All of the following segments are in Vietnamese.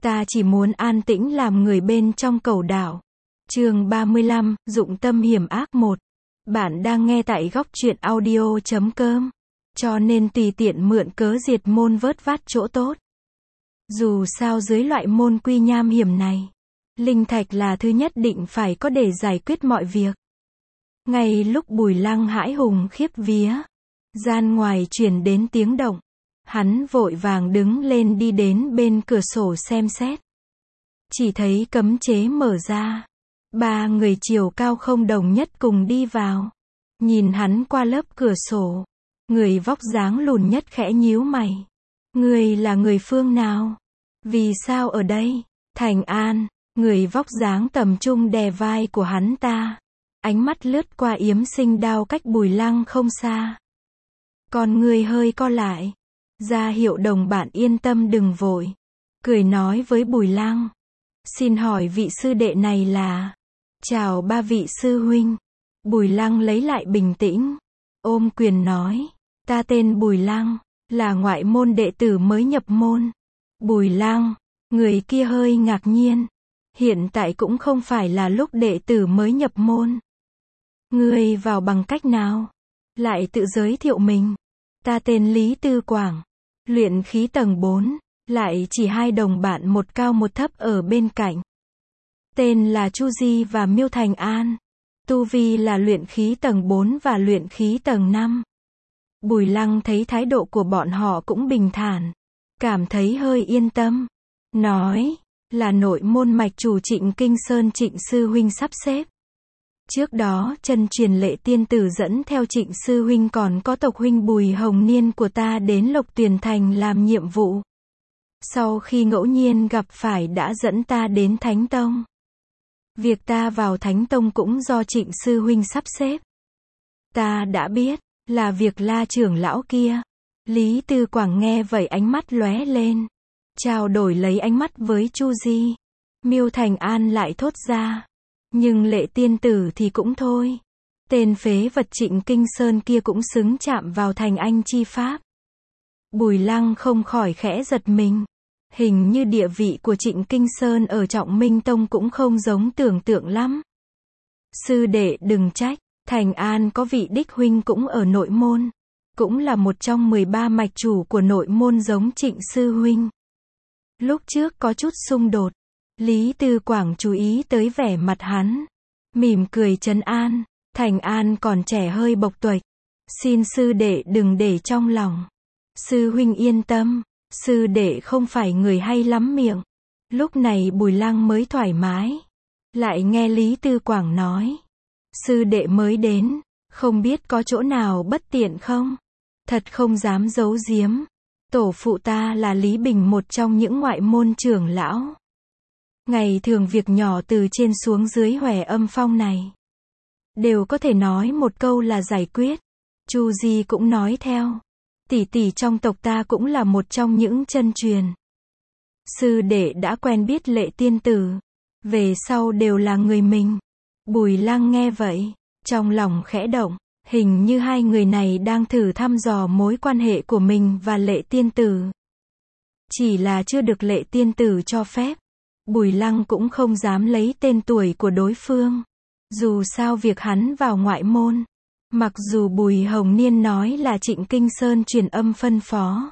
Ta chỉ muốn an tĩnh làm người bên trong cầu đảo. Chương 35, dụng tâm hiểm ác 1. Bạn đang nghe tại góc truyện audio.com. Cho nên tùy tiện mượn cớ diệt môn vớt vát chỗ tốt. Dù sao dưới loại môn quy nham hiểm này, linh thạch là thứ nhất định phải có để giải quyết mọi việc. Ngay lúc Bùi Lăng hãi hùng khiếp vía, gian ngoài truyền đến tiếng động. Hắn vội vàng đứng lên đi đến bên cửa sổ xem xét. Chỉ thấy cấm chế mở ra. 3 người chiều cao không đồng nhất cùng đi vào. Nhìn hắn qua lớp cửa sổ. Người vóc dáng lùn nhất khẽ nhíu mày. Người là người phương nào? Vì sao ở đây? Thành An. Người vóc dáng tầm trung đè vai của hắn ta. Ánh mắt lướt qua yếm sinh đao cách Bùi Lăng không xa. Còn người hơi co lại. Ra hiệu đồng bạn yên tâm đừng vội. Cười nói với Bùi Lăng. Xin hỏi vị sư đệ này là? Chào 3 vị sư huynh. Bùi Lăng lấy lại bình tĩnh. Ôm quyền nói. Ta tên Bùi Lăng, là ngoại môn đệ tử mới nhập môn. Bùi Lăng, người kia hơi ngạc nhiên. Hiện tại cũng không phải là lúc đệ tử mới nhập môn. Ngươi vào bằng cách nào? Lại tự giới thiệu mình. Ta tên Lý Tư Quảng, luyện khí tầng 4, lại chỉ 2 đồng bạn một cao một thấp ở bên cạnh. Tên là Chu Di và Miêu Thành An. Tu vi là luyện khí tầng 4 và luyện khí tầng 5. Bùi Lăng thấy thái độ của bọn họ cũng bình thản, cảm thấy hơi yên tâm. Nói, là nội môn mạch chủ Trịnh Kinh Sơn Trịnh sư huynh sắp xếp. Trước đó chân truyền Lệ tiên tử dẫn theo Trịnh sư huynh còn có tộc huynh Bùi Hồng Niên của ta đến Lộc Tuyền Thành làm nhiệm vụ. Sau khi ngẫu nhiên gặp phải đã dẫn ta đến Thánh Tông. Việc ta vào Thánh Tông cũng do Trịnh sư huynh sắp xếp. Ta đã biết, là việc La trưởng lão kia. Lý Tư Quảng nghe vậy ánh mắt lóe lên. Trao đổi lấy ánh mắt với Chu Di. Miêu Thành An lại thốt ra. Nhưng Lệ tiên tử thì cũng thôi. Tên phế vật Trịnh Kinh Sơn kia cũng xứng chạm vào thành anh chi pháp. Bùi Lăng không khỏi khẽ giật mình. Hình như địa vị của Trịnh Kinh Sơn ở Trọng Minh Tông cũng không giống tưởng tượng lắm. Sư đệ đừng trách, Thành An có vị đích huynh cũng ở nội môn. Cũng là một trong 13 mạch chủ của nội môn giống Trịnh sư huynh. Lúc trước có chút xung đột. Lý Tư Quảng chú ý tới vẻ mặt hắn. Mỉm cười trấn an. Thành An còn trẻ hơi bộc tuệch. Xin sư đệ đừng để trong lòng. Sư huynh yên tâm. Sư đệ không phải người hay lắm miệng. Lúc này Bùi Lăng mới thoải mái. Lại nghe Lý Tư Quảng nói. Sư đệ mới đến. Không biết có chỗ nào bất tiện không? Thật không dám giấu giếm. Tổ phụ ta là Lý Bình, một trong những ngoại môn trưởng lão. Ngày thường việc nhỏ từ trên xuống dưới Hòe Âm Phong này. Đều có thể nói một câu là giải quyết. Chu Di cũng nói theo. Tỷ tỷ trong tộc ta cũng là một trong những chân truyền. Sư đệ đã quen biết Lệ tiên tử. Về sau đều là người mình. Bùi Lăng nghe vậy. Trong lòng khẽ động. Hình như 2 người này đang thử thăm dò mối quan hệ của mình và Lệ tiên tử. Chỉ là chưa được Lệ tiên tử cho phép. Bùi Lăng cũng không dám lấy tên tuổi của đối phương. Dù sao việc hắn vào ngoại môn. Mặc dù Bùi Hồng Niên nói là Trịnh Kinh Sơn truyền âm phân phó.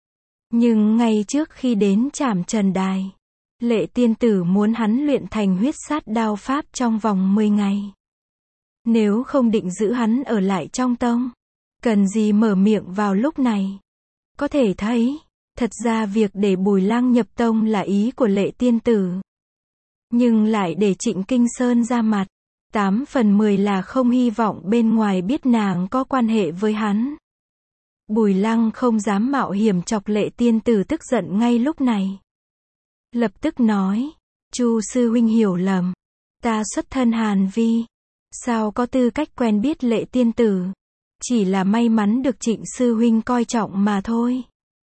Nhưng ngay trước khi đến Trảm Trần Đài, Lệ tiên tử muốn hắn luyện thành huyết sát đao pháp trong vòng 10 ngày. Nếu không định giữ hắn ở lại trong tông, cần gì mở miệng vào lúc này. Có thể thấy, thật ra việc để Bùi Lăng nhập tông là ý của Lệ tiên tử. Nhưng lại để Trịnh Kinh Sơn ra mặt, 8 phần 10 là không hy vọng bên ngoài biết nàng có quan hệ với hắn. Bùi Lăng không dám mạo hiểm chọc Lệ tiên tử tức giận ngay lúc này. Lập tức nói, Chu sư huynh hiểu lầm. Ta xuất thân Hàn Vi. Sao có tư cách quen biết Lệ tiên tử. Chỉ là may mắn được Trịnh sư huynh coi trọng mà thôi.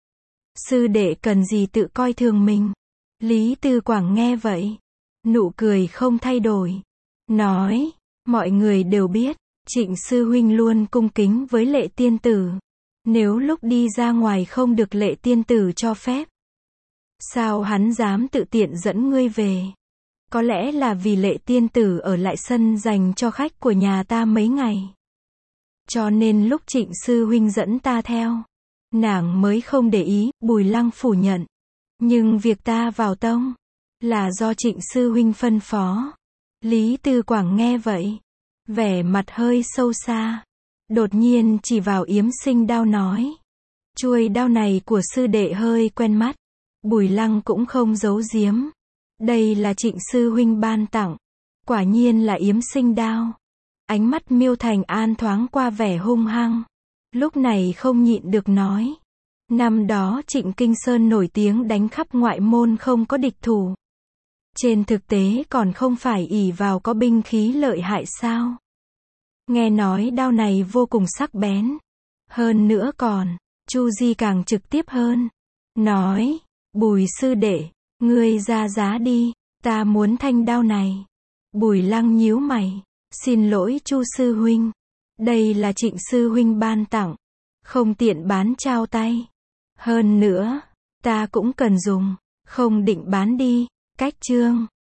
Sư đệ cần gì tự coi thường mình. Lý Tư Quảng nghe vậy. Nụ cười không thay đổi. Nói, mọi người đều biết, Trịnh sư huynh luôn cung kính với Lệ tiên tử. Nếu lúc đi ra ngoài không được Lệ tiên tử cho phép, Sao hắn dám tự tiện dẫn ngươi về? Có lẽ là vì Lệ tiên tử ở lại sân dành cho khách của nhà ta mấy ngày. Cho nên lúc Trịnh sư huynh dẫn ta theo, nàng mới không để ý. Bùi Lăng phủ nhận. Nhưng việc ta vào tông, là do Trịnh sư huynh phân phó. Lý Tư Quảng nghe vậy, vẻ mặt hơi sâu xa. Đột nhiên chỉ vào Yếm Sinh đao nói. Chuôi đao này của sư đệ hơi quen mắt. Bùi Lăng cũng không giấu giếm. Đây là Trịnh sư huynh ban tặng. Quả nhiên là Yếm Sinh đao. Ánh mắt Miêu Thành An thoáng qua vẻ hung hăng. Lúc này không nhịn được nói. Năm đó Trịnh Kinh Sơn nổi tiếng đánh khắp ngoại môn không có địch thủ. Trên thực tế còn không phải ỷ vào có binh khí lợi hại sao? Nghe nói đao này vô cùng sắc bén. Hơn nữa còn, Chu Di càng trực tiếp hơn. Nói, Bùi sư đệ, ngươi ra giá đi, ta muốn thanh đao này. Bùi Lăng nhíu mày. Xin lỗi Chu sư huynh. Đây là Trịnh sư huynh ban tặng. Không tiện bán trao tay. Hơn nữa, ta cũng cần dùng. Không định bán đi. Cách chương